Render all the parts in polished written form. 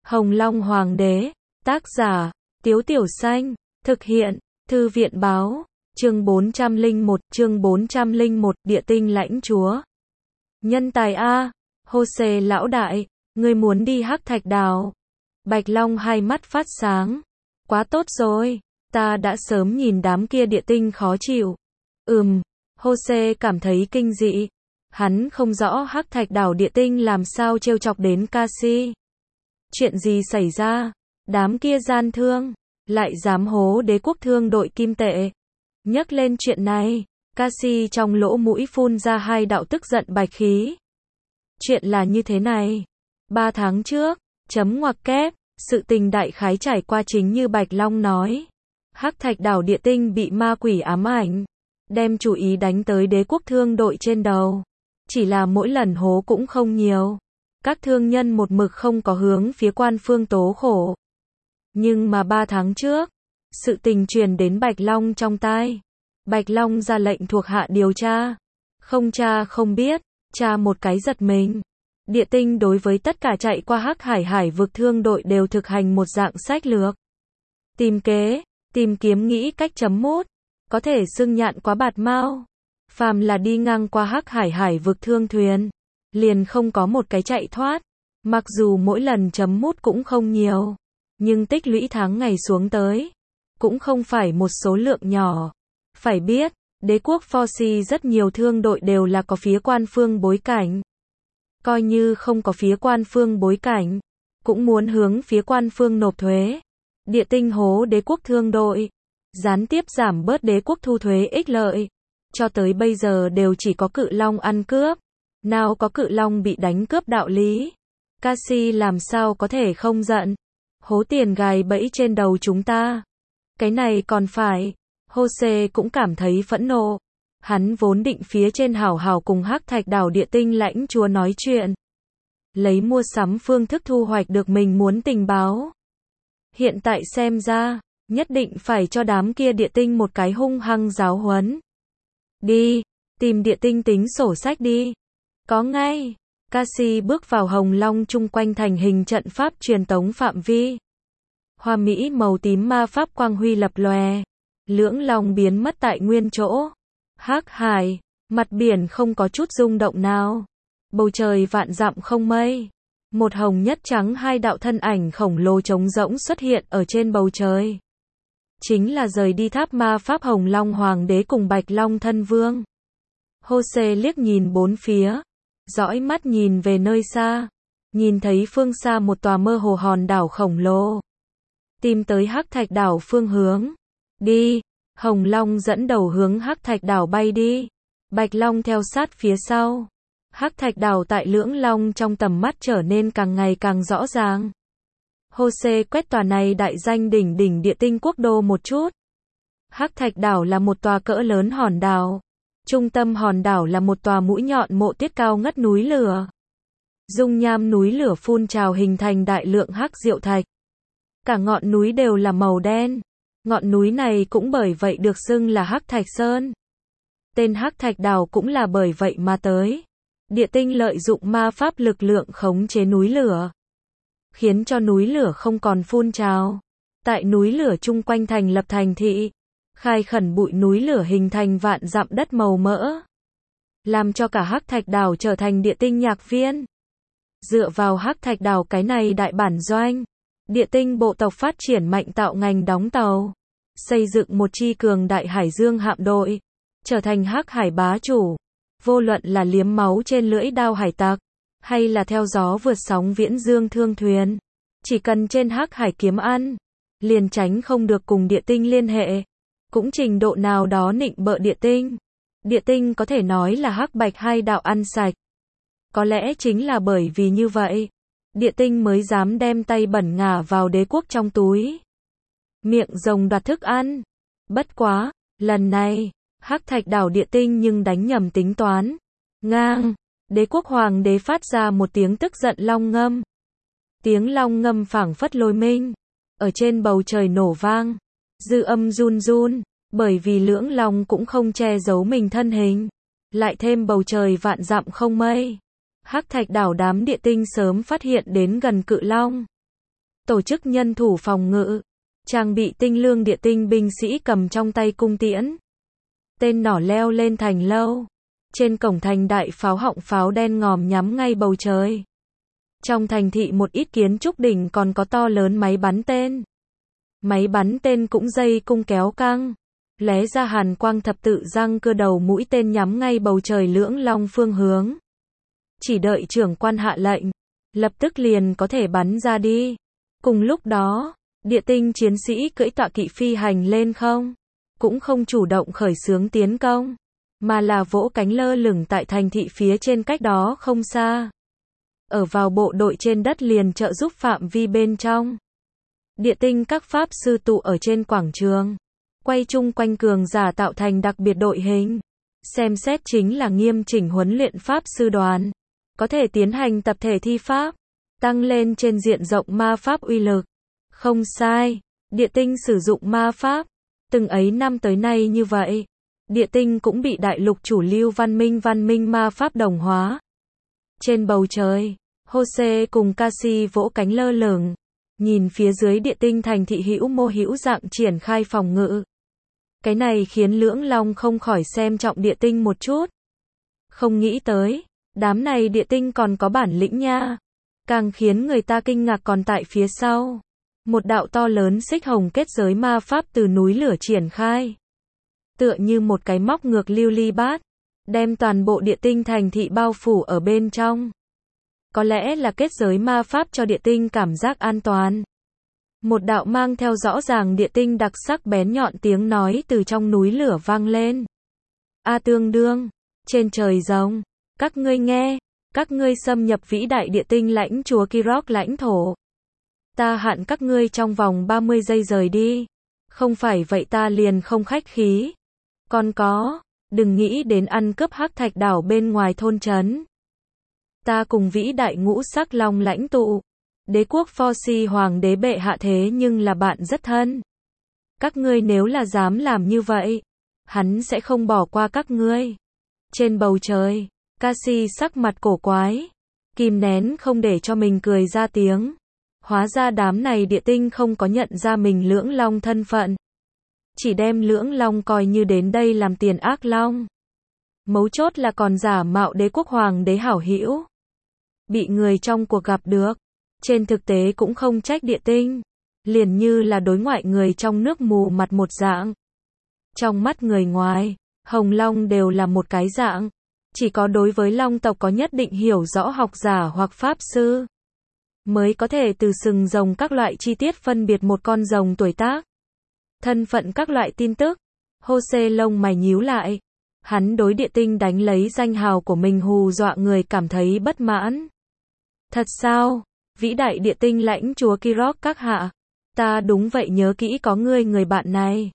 Hồng Long Hoàng đế, tác giả, Tiếu Tiểu Xanh, thực hiện, Thư viện báo, chương 401, Địa tinh lãnh chúa. Nhân tài A, Hô-xê lão đại, ngươi muốn đi Hắc Thạch Đảo. Bạch Long hai mắt phát sáng. Quá tốt rồi, ta đã sớm nhìn đám kia địa tinh khó chịu. Hô-xê cảm thấy kinh dị. Hắn không rõ Hắc Thạch Đảo địa tinh làm sao trêu chọc đến Cassie. Chuyện gì xảy ra? Đám kia gian thương, lại dám hố đế quốc thương đội kim tệ. Nhắc lên chuyện này, Cassie trong lỗ mũi phun ra hai đạo tức giận bạch khí. Chuyện là như thế này. 3 tháng trước, chấm ngoặc kép, sự tình đại khái trải qua chính như Bạch Long nói. Hắc Thạch Đảo địa tinh bị ma quỷ ám ảnh, đem chủ ý đánh tới đế quốc thương đội trên đầu. Chỉ là mỗi lần hố cũng không nhiều. Các thương nhân một mực không có hướng phía quan phương tố khổ. Nhưng mà 3 tháng trước, sự tình truyền đến Bạch Long trong tai. Bạch Long ra lệnh thuộc hạ điều tra. Không tra không biết, tra một cái giật mình. Địa tinh đối với tất cả chạy qua Hắc Hải vực thương đội đều thực hành một dạng sách lược. Tìm kế, tìm kiếm nghĩ cách chấm mút, có thể xưng nhạn quá bạt mao. Phàm là đi ngang qua Hắc Hải vực thương thuyền, liền không có một cái chạy thoát. Mặc dù mỗi lần chấm mút cũng không nhiều, nhưng tích lũy tháng ngày xuống tới, cũng không phải một số lượng nhỏ. Phải biết, đế quốc Forci rất nhiều thương đội đều là có phía quan phương bối cảnh. Coi như không có phía quan phương bối cảnh, cũng muốn hướng phía quan phương nộp thuế. Địa tinh hố đế quốc thương đội, gián tiếp giảm bớt đế quốc thu thuế ích lợi. Cho tới bây giờ đều chỉ có Cự Long ăn cướp. Nào có Cự Long bị đánh cướp đạo lý. Cassie làm sao có thể không giận. Hố tiền gài bẫy trên đầu chúng ta. Cái này còn phải. Hô-xê cũng cảm thấy phẫn nộ. Hắn vốn định phía trên hảo hảo cùng Hắc Thạch Đảo địa tinh lãnh chúa nói chuyện. Lấy mua sắm phương thức thu hoạch được mình muốn tình báo. Hiện tại xem ra, nhất định phải cho đám kia địa tinh một cái hung hăng giáo huấn. Đi, tìm địa tinh tính sổ sách đi. Có ngay. Cassie bước vào Hồng Long chung quanh thành hình trận pháp truyền tống phạm vi. Hoa mỹ màu tím ma pháp quang huy lập lòe. Lưỡng long biến mất tại nguyên chỗ. Hắc Hải, mặt biển không có chút rung động nào. Bầu trời vạn dặm không mây. Một hồng nhất trắng hai đạo thân ảnh khổng lồ trống rỗng xuất hiện ở trên bầu trời. Chính là rời đi tháp ma pháp Hồng Long Hoàng đế cùng Bạch Long thân vương. Hô-xê liếc nhìn bốn phía, dõi mắt nhìn về nơi xa, nhìn thấy phương xa một tòa mơ hồ hòn đảo khổng lồ. Tìm tới Hắc Thạch Đảo phương hướng. Đi, Hồng Long dẫn đầu hướng Hắc Thạch Đảo bay đi. Bạch Long theo sát phía sau. Hắc Thạch Đảo tại Lưỡng Long trong tầm mắt trở nên càng ngày càng rõ ràng. Hô-xê quét tòa này đại danh đỉnh đỉnh địa tinh quốc đô một chút. Hắc Thạch Đảo là một tòa cỡ lớn hòn đảo. Trung tâm hòn đảo là một tòa mũi nhọn mộ tiết cao ngất núi lửa. Dung nham núi lửa phun trào hình thành đại lượng hắc diệu thạch. Cả ngọn núi đều là màu đen. Ngọn núi này cũng bởi vậy được xưng là Hắc Thạch Sơn. Tên Hắc Thạch Đảo cũng là bởi vậy mà tới. Địa tinh lợi dụng ma pháp lực lượng khống chế núi lửa, khiến cho núi lửa không còn phun trào. Tại núi lửa chung quanh thành lập thành thị, khai khẩn bụi núi lửa hình thành vạn dặm đất màu mỡ, làm cho cả Hắc Thạch Đảo trở thành địa tinh nhạc viên. Dựa vào Hắc Thạch Đảo cái này đại bản doanh, địa tinh bộ tộc phát triển mạnh tạo ngành đóng tàu, xây dựng một chi cường đại hải dương hạm đội, trở thành Hắc Hải bá chủ. Vô luận là liếm máu trên lưỡi đao hải tặc, hay là theo gió vượt sóng viễn dương thương thuyền, chỉ cần trên Hắc Hải kiếm ăn, liền tránh không được cùng địa tinh liên hệ. Cũng trình độ nào đó nịnh bợ địa tinh. Địa tinh có thể nói là Hắc Bạch hai đạo ăn sạch. Có lẽ chính là bởi vì như vậy, địa tinh mới dám đem tay bẩn ngả vào đế quốc trong túi. Miệng rồng đoạt thức ăn. Bất quá, lần này, Hắc Thạch Đảo địa tinh nhưng đánh nhầm tính toán. Ngang, đế quốc hoàng đế phát ra một tiếng tức giận long ngâm. Tiếng long ngâm phảng phất lôi minh, ở trên bầu trời nổ vang. Dư âm run run, bởi vì Lưỡng Long cũng không che giấu mình thân hình. Lại thêm bầu trời vạn dặm không mây. Hắc Thạch Đảo đám địa tinh sớm phát hiện đến gần Cự Long. tổ chức nhân thủ phòng ngự, trang bị tinh lương địa tinh binh sĩ cầm trong tay cung tiễn. Tên nỏ leo lên thành lâu. Trên cổng thành đại pháo họng pháo đen ngòm nhắm ngay bầu trời. Trong thành thị một ít kiến trúc đỉnh còn có to lớn máy bắn tên. Máy bắn tên cũng dây cung kéo căng. Lóe ra hàn quang thập tự răng cưa đầu mũi tên nhắm ngay bầu trời Lưỡng Long phương hướng. Chỉ đợi trưởng quan hạ lệnh, lập tức liền có thể bắn ra đi. Cùng lúc đó, địa tinh chiến sĩ cưỡi tọa kỵ phi hành lên không, cũng không chủ động khởi xướng tiến công, mà là vỗ cánh lơ lửng tại thành thị phía trên cách đó không xa. Ở vào bộ đội trên đất liền trợ giúp phạm vi bên trong. Địa tinh các pháp sư tụ ở trên quảng trường, quay chung quanh cường giả tạo thành đặc biệt đội hình. Xem xét chính là nghiêm chỉnh huấn luyện pháp sư đoàn, có thể tiến hành tập thể thi pháp, tăng lên trên diện rộng ma pháp uy lực. Không sai, địa tinh sử dụng ma pháp, từng ấy năm tới nay như vậy. Địa tinh cũng bị đại lục chủ lưu văn minh ma pháp đồng hóa. Trên bầu trời, Jose cùng Cassie vỗ cánh lơ lửng, nhìn phía dưới địa tinh thành thị hữu mô hữu dạng triển khai phòng ngự. Cái này khiến Lưỡng Long không khỏi xem trọng địa tinh một chút. Không nghĩ tới, đám này địa tinh còn có bản lĩnh nha. Càng khiến người ta kinh ngạc còn tại phía sau. Một đạo to lớn xích hồng kết giới ma pháp từ núi lửa triển khai. Tựa như một cái móc ngược lưu ly bát, đem toàn bộ địa tinh thành thị bao phủ ở bên trong. Có lẽ là kết giới ma pháp cho địa tinh cảm giác an toàn. Một đạo mang theo rõ ràng địa tinh đặc sắc bén nhọn tiếng nói từ trong núi lửa vang lên. A tương đương, trên trời rồng, các ngươi nghe, các ngươi xâm nhập vĩ đại địa tinh lãnh chúa Kirok lãnh thổ. Ta hạn các ngươi trong vòng 30 giây rời đi. Không phải vậy ta liền không khách khí. Còn có, đừng nghĩ đến ăn cướp hắc thạch đảo bên ngoài thôn trấn. Ta cùng vĩ đại ngũ sắc long lãnh tụ. Đế quốc Forsi hoàng đế bệ hạ thế nhưng là bạn rất thân. Các ngươi nếu là dám làm như vậy, hắn sẽ không bỏ qua các ngươi. Trên bầu trời, Cassie sắc mặt cổ quái, kìm nén không để cho mình cười ra tiếng. Hóa ra đám này địa tinh không có nhận ra mình Lưỡng Long thân phận. Chỉ đem Lưỡng Long coi như đến đây làm tiền ác long. Mấu chốt là còn giả mạo đế quốc hoàng đế hảo hữu. Bị người trong cuộc gặp được. Trên thực tế cũng không trách địa tinh. Liền như là đối ngoại người trong nước mù mặt một dạng. Trong mắt người ngoài, Hồng Long đều là một cái dạng. Chỉ có đối với Long tộc có nhất định hiểu rõ học giả hoặc pháp sư, mới có thể từ sừng rồng các loại chi tiết phân biệt một con rồng tuổi tác, thân phận các loại tin tức. Jose lông mày nhíu lại. Hắn đối địa tinh đánh lấy danh hào của mình hù dọa người cảm thấy bất mãn. Thật sao? Vĩ đại địa tinh lãnh chúa Kirok các hạ. Ta đúng vậy nhớ kỹ có ngươi người bạn này.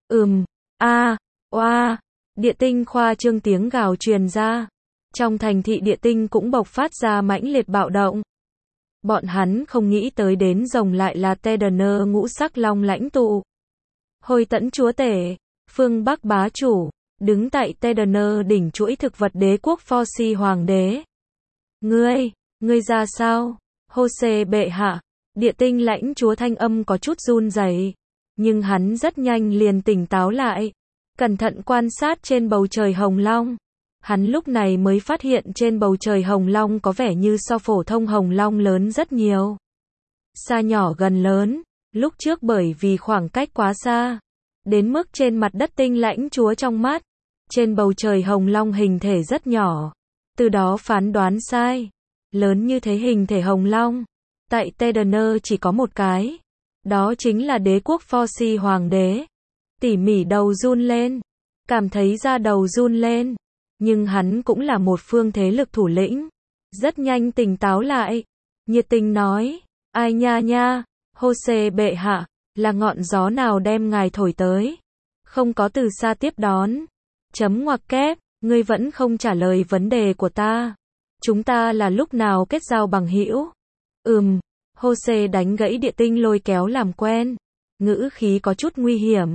Oa. Địa tinh khoa trương tiếng gào truyền ra. Trong thành thị địa tinh cũng bộc phát ra mãnh liệt bạo động. Bọn hắn không nghĩ tới đến rồng lại là Tedaner ngũ sắc long lãnh tụ. Hồi tẫn chúa tể, phương Bắc bá chủ, đứng tại Tedaner đỉnh chuỗi thực vật đế quốc Forsi hoàng đế. Ngươi ra sao? Jose bệ hạ. Địa tinh lãnh chúa thanh âm có chút run rẩy, nhưng hắn rất nhanh liền tỉnh táo lại. Cẩn thận quan sát trên bầu trời hồng long. Hắn lúc này mới phát hiện trên bầu trời hồng long có vẻ như so phổ thông hồng long lớn rất nhiều. Xa nhỏ gần lớn, lúc trước bởi vì khoảng cách quá xa, đến mức trên mặt đất tinh lãnh chúa trong mắt, trên bầu trời hồng long hình thể rất nhỏ, từ đó phán đoán sai. Lớn như thế hình thể hồng long, tại Tedaner chỉ có một cái, đó chính là đế quốc Forsi hoàng đế. Tỉ mỉ đầu run lên, cảm thấy da đầu run lên, nhưng hắn cũng là một phương thế lực thủ lĩnh, rất nhanh tỉnh táo lại, nhiệt tình nói, ai nha, Jose bệ hạ, là ngọn gió nào đem ngài thổi tới? Không có từ xa tiếp đón. Chấm ngoặc kép, ngươi vẫn không trả lời vấn đề của ta. Chúng ta là lúc nào kết giao bằng hữu? Jose đánh gãy địa tinh lôi kéo làm quen, ngữ khí có chút nguy hiểm.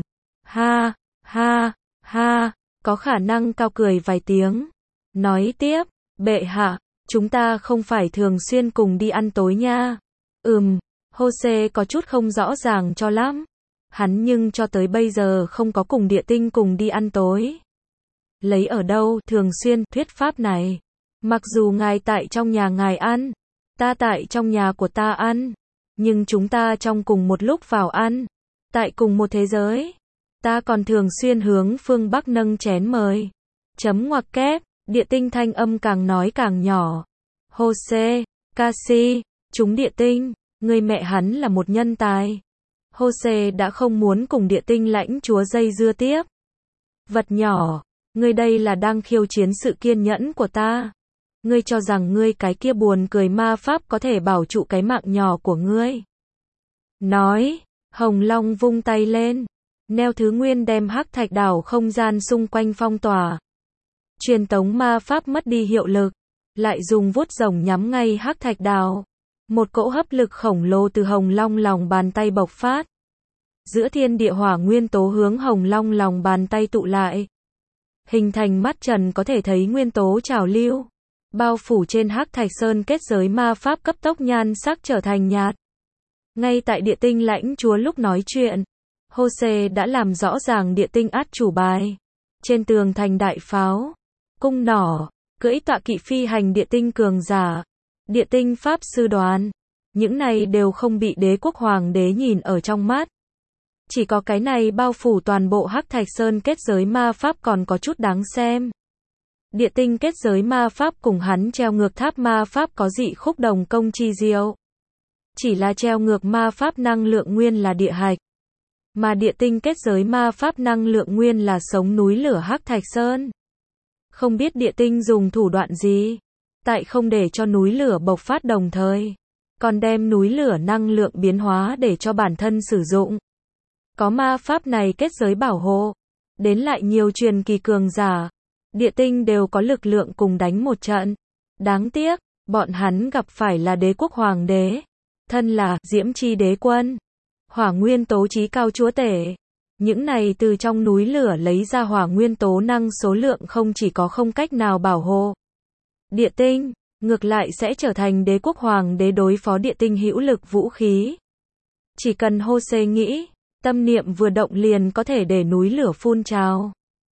Ha, có khả năng cao cười vài tiếng. Nói tiếp, bệ hạ, chúng ta không phải thường xuyên cùng đi ăn tối nha. Jose có chút không rõ ràng cho lắm. Hắn nhưng cho tới bây giờ không có cùng địa tinh cùng đi ăn tối. Lấy ở đâu thường xuyên thuyết pháp này? Mặc dù ngài tại trong nhà ngài ăn, ta tại trong nhà của ta ăn, nhưng chúng ta trong cùng một lúc vào ăn, tại cùng một thế giới. Ta còn thường xuyên hướng phương Bắc nâng chén mời. Chấm ngoặc kép, địa tinh thanh âm càng nói càng nhỏ. Jose, Cassie, chúng địa tinh, người mẹ hắn là một nhân tài. Jose đã không muốn cùng địa tinh lãnh chúa dây dưa tiếp. Vật nhỏ, ngươi đây là đang khiêu chiến sự kiên nhẫn của ta. Ngươi cho rằng ngươi cái kia buồn cười ma pháp có thể bảo trụ cái mạng nhỏ của ngươi. Nói, Hồng Long vung tay lên. Neo Thứ Nguyên đem hắc thạch đảo không gian xung quanh phong tỏa. Truyền tống ma pháp mất đi hiệu lực. Lại dùng vuốt rồng nhắm ngay hắc thạch đảo. Một cỗ hấp lực khổng lồ từ Hồng Long lòng bàn tay bộc phát. Giữa thiên địa hỏa nguyên tố hướng Hồng Long lòng bàn tay tụ lại. Hình thành mắt trần có thể thấy nguyên tố trào lưu. Bao phủ trên hắc thạch sơn kết giới ma pháp cấp tốc nhan sắc trở thành nhạt. Ngay tại địa tinh lãnh chúa lúc nói chuyện, Jose đã làm rõ ràng địa tinh át chủ bài. Trên tường thành đại pháo, cung nỏ, cưỡi tọa kỵ phi hành địa tinh cường giả, địa tinh pháp sư đoàn. Những này đều không bị đế quốc hoàng đế nhìn ở trong mắt. Chỉ có cái này bao phủ toàn bộ hắc thạch sơn kết giới ma pháp còn có chút đáng xem. Địa tinh kết giới ma pháp cùng hắn treo ngược tháp ma pháp có dị khúc đồng công chi diệu. Chỉ là treo ngược ma pháp năng lượng nguyên là địa hạch. Mà địa tinh kết giới ma pháp năng lượng nguyên là sống núi lửa hắc thạch sơn. Không biết địa tinh dùng thủ đoạn gì. Tại không để cho núi lửa bộc phát đồng thời. Còn đem núi lửa năng lượng biến hóa để cho bản thân sử dụng. Có ma pháp này kết giới bảo hộ. Đến lại nhiều truyền kỳ cường giả. Địa tinh đều có lực lượng cùng đánh một trận. Đáng tiếc, bọn hắn gặp phải là đế quốc hoàng đế. Thân là Diễm Chi đế quân. Hỏa nguyên tố chí cao chúa tể. Những này từ trong núi lửa lấy ra hỏa nguyên tố năng số lượng không chỉ có không cách nào bảo hộ. Địa tinh, ngược lại sẽ trở thành đế quốc hoàng đế đối phó địa tinh hữu lực vũ khí. Chỉ cần Jose nghĩ, tâm niệm vừa động liền có thể để núi lửa phun trào.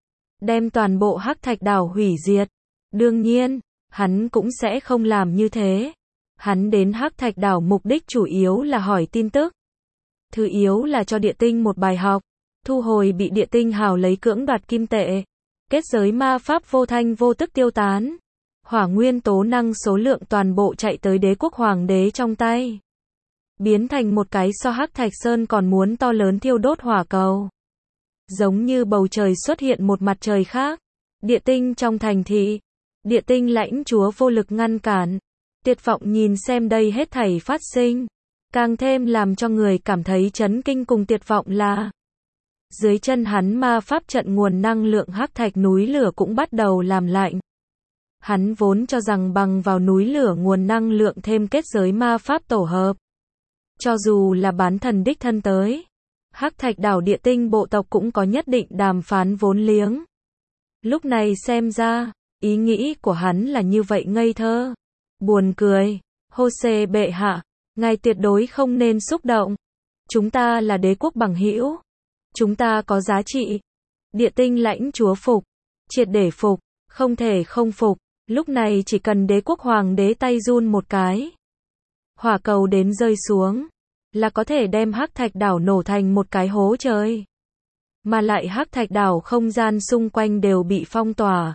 Đem toàn bộ hắc thạch đảo hủy diệt. Đương nhiên, hắn cũng sẽ không làm như thế. Hắn đến hắc thạch đảo mục đích chủ yếu là hỏi tin tức. Thứ yếu là cho địa tinh một bài học. Thu hồi bị địa tinh hào lấy cưỡng đoạt kim tệ. Kết giới ma pháp vô thanh vô tức tiêu tán. Hỏa nguyên tố năng số lượng toàn bộ chạy tới đế quốc hoàng đế trong tay. Biến thành một cái so hắc thạch sơn còn muốn to lớn thiêu đốt hỏa cầu. Giống như bầu trời xuất hiện một mặt trời khác. Địa tinh trong thành thị. Địa tinh lãnh chúa vô lực ngăn cản. Tuyệt vọng nhìn xem đây hết thảy phát sinh. Càng thêm làm cho người cảm thấy chấn kinh cùng tuyệt vọng là dưới chân hắn ma pháp trận nguồn năng lượng hắc thạch núi lửa cũng bắt đầu làm lạnh. Hắn vốn cho rằng bằng vào núi lửa nguồn năng lượng thêm kết giới ma pháp tổ hợp. Cho dù là bán thần đích thân tới. Hắc thạch đảo địa tinh bộ tộc cũng có nhất định đàm phán vốn liếng. Lúc này xem ra, ý nghĩ của hắn là như vậy ngây thơ. Buồn cười. Jose bệ hạ, ngài tuyệt đối không nên xúc động. Chúng ta là đế quốc bằng hữu. Chúng ta có giá trị. Địa tinh lãnh chúa phục. Triệt để phục. Không thể không phục. Lúc này chỉ cần đế quốc hoàng đế tay run một cái. Hỏa cầu đến rơi xuống. Là có thể đem hắc thạch đảo nổ thành một cái hố trời. Mà lại hắc thạch đảo không gian xung quanh đều bị phong tỏa.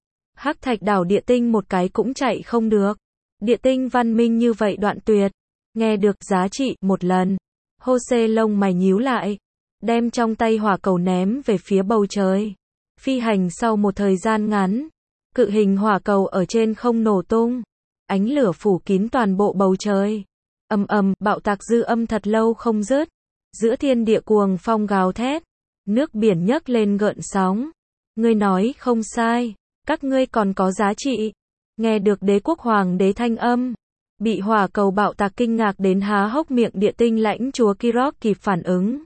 Hắc thạch đảo địa tinh một cái cũng chạy không được. Địa tinh văn minh như vậy đoạn tuyệt. Nghe được giá trị một lần. Jose lông mày nhíu lại. Đem trong tay hỏa cầu ném về phía bầu trời. Phi hành sau một thời gian ngắn. Cự hình hỏa cầu ở trên không nổ tung. Ánh lửa phủ kín toàn bộ bầu trời. Ầm ầm, bạo tạc dư âm thật lâu không dứt. Giữa thiên địa cuồng phong gào thét. Nước biển nhấc lên gợn sóng. Ngươi nói không sai. Các ngươi còn có giá trị. Nghe được đế quốc hoàng đế thanh âm. Bị hỏa cầu bạo tạc kinh ngạc đến há hốc miệng địa tinh lãnh chúa Kirok kịp phản ứng.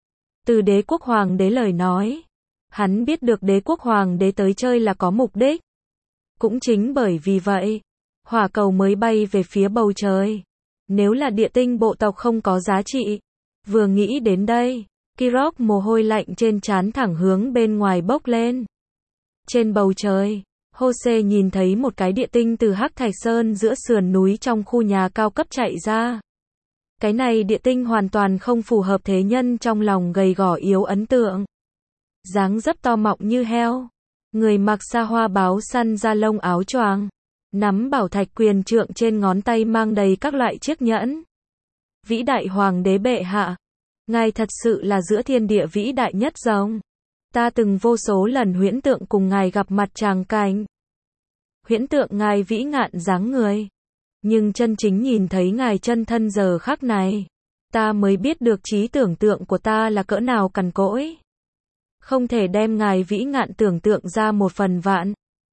Từ đế quốc hoàng đế lời nói. Hắn biết được đế quốc hoàng đế tới chơi là có mục đích. Cũng chính bởi vì vậy. Hỏa cầu mới bay về phía bầu trời. Nếu là địa tinh bộ tộc không có giá trị. Vừa nghĩ đến đây, Kirok mồ hôi lạnh trên trán thẳng hướng bên ngoài bốc lên. Trên bầu trời, Jose nhìn thấy một cái địa tinh từ Hắc Thạch Sơn giữa sườn núi trong khu nhà cao cấp chạy ra. Cái này địa tinh hoàn toàn không phù hợp thế nhân trong lòng gầy gò yếu ấn tượng. Dáng dấp to mọng như heo, người mặc sa hoa báo săn da lông áo choàng, nắm bảo thạch quyền trượng trên ngón tay mang đầy các loại chiếc nhẫn. Vĩ đại hoàng đế bệ hạ, ngài thật sự là giữa thiên địa vĩ đại nhất rồng. Ta từng vô số lần huyễn tượng cùng ngài gặp mặt tràng cảnh. Huyễn tượng ngài vĩ ngạn dáng người. Nhưng chân chính nhìn thấy ngài chân thân giờ khắc này, ta mới biết được trí tưởng tượng của ta là cỡ nào cằn cỗi. Không thể đem ngài vĩ ngạn tưởng tượng ra một phần vạn.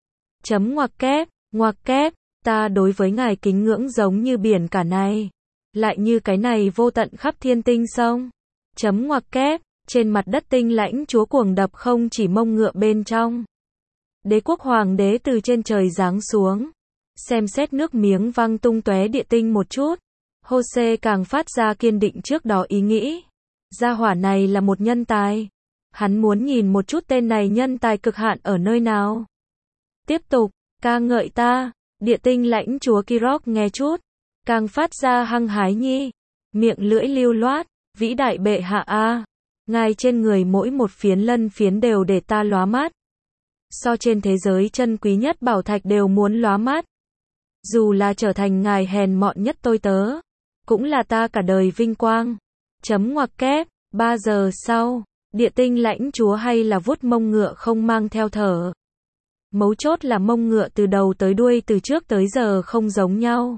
Ngoặc kép, ta đối với ngài kính ngưỡng giống như biển cả này. Lại như cái này vô tận khắp thiên tinh sông. Ngoặc kép, trên mặt đất tinh lãnh chúa cuồng đập không chỉ mông ngựa bên trong. Đế quốc hoàng đế từ trên trời giáng xuống. Xem xét nước miếng văng tung tóe địa tinh một chút. Jose càng phát ra kiên định trước đó ý nghĩ. Gia hỏa này là một nhân tài. Hắn muốn nhìn một chút tên này nhân tài cực hạn ở nơi nào. Tiếp tục, ca ngợi ta. Địa tinh lãnh chúa Kirok nghe chút. Càng phát ra hăng hái nhi. Miệng lưỡi lưu loát. Vĩ đại bệ hạ a, ngài trên người mỗi một phiến lân phiến đều để ta lóa mắt. So trên thế giới chân quý nhất bảo thạch đều muốn lóa mắt. Dù là trở thành ngài hèn mọn nhất tôi tớ, cũng là ta cả đời vinh quang. Ngoặc kép, 3 giờ sau, địa tinh lãnh chúa hay là vuốt mông ngựa không mang theo thở. Mấu chốt là mông ngựa từ đầu tới đuôi từ trước tới giờ không giống nhau.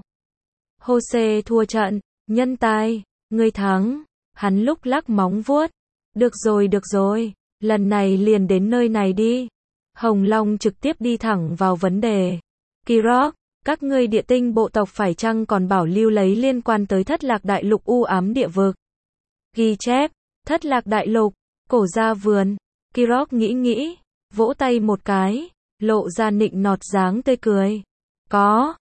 Jose thua trận, nhân tài, ngươi thắng. Hắn lúc lắc móng vuốt. Được rồi, lần này liền đến nơi này đi. Hồng Long trực tiếp đi thẳng vào vấn đề. Kirok, các ngươi địa tinh bộ tộc phải chăng còn bảo lưu lấy liên quan tới Thất Lạc Đại Lục u ám địa vực? Ghi chép, Thất Lạc Đại Lục, cổ gia vườn. Kirok nghĩ, vỗ tay một cái, lộ ra nịnh nọt dáng tươi cười. Có,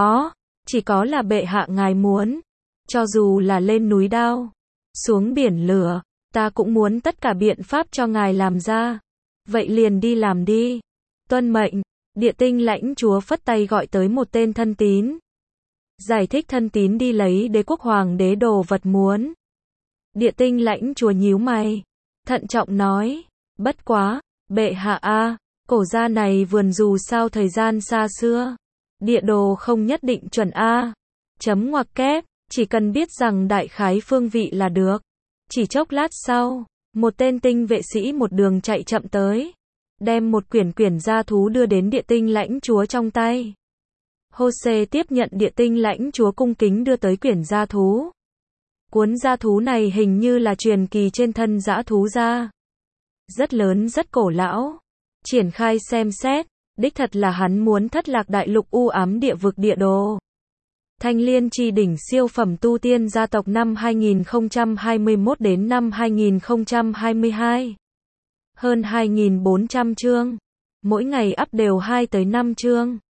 chỉ có là bệ hạ ngài muốn. Cho dù là lên núi đao, xuống biển lửa, ta cũng muốn tất cả biện pháp cho ngài làm ra. Vậy liền đi làm đi. Tuân mệnh, địa tinh lãnh chúa phất tay gọi tới một tên thân tín. Giải thích thân tín đi lấy đế quốc hoàng đế đồ vật muốn. Địa tinh lãnh chúa nhíu mày, thận trọng nói, bất quá, bệ hạ a, cổ gia này vườn dù sao thời gian xa xưa. Địa đồ không nhất định chuẩn a. Ngoặc kép. Chỉ cần biết rằng đại khái phương vị là được. Chỉ chốc lát sau, một tên tinh vệ sĩ một đường chạy chậm tới. Đem một quyển gia thú đưa đến địa tinh lãnh chúa trong tay. Jose tiếp nhận địa tinh lãnh chúa cung kính đưa tới quyển gia thú. Cuốn gia thú này hình như là truyền kỳ trên thân dã thú gia. Rất lớn rất cổ lão. Triển khai xem xét, đích thật là hắn muốn Thất Lạc Đại Lục u ám địa vực địa đồ. Thanh Liên Chi đỉnh siêu phẩm tu tiên gia tộc năm 2021 đến năm 2022. Hơn 2.400 chương. Mỗi ngày up đều 2 tới 5 chương.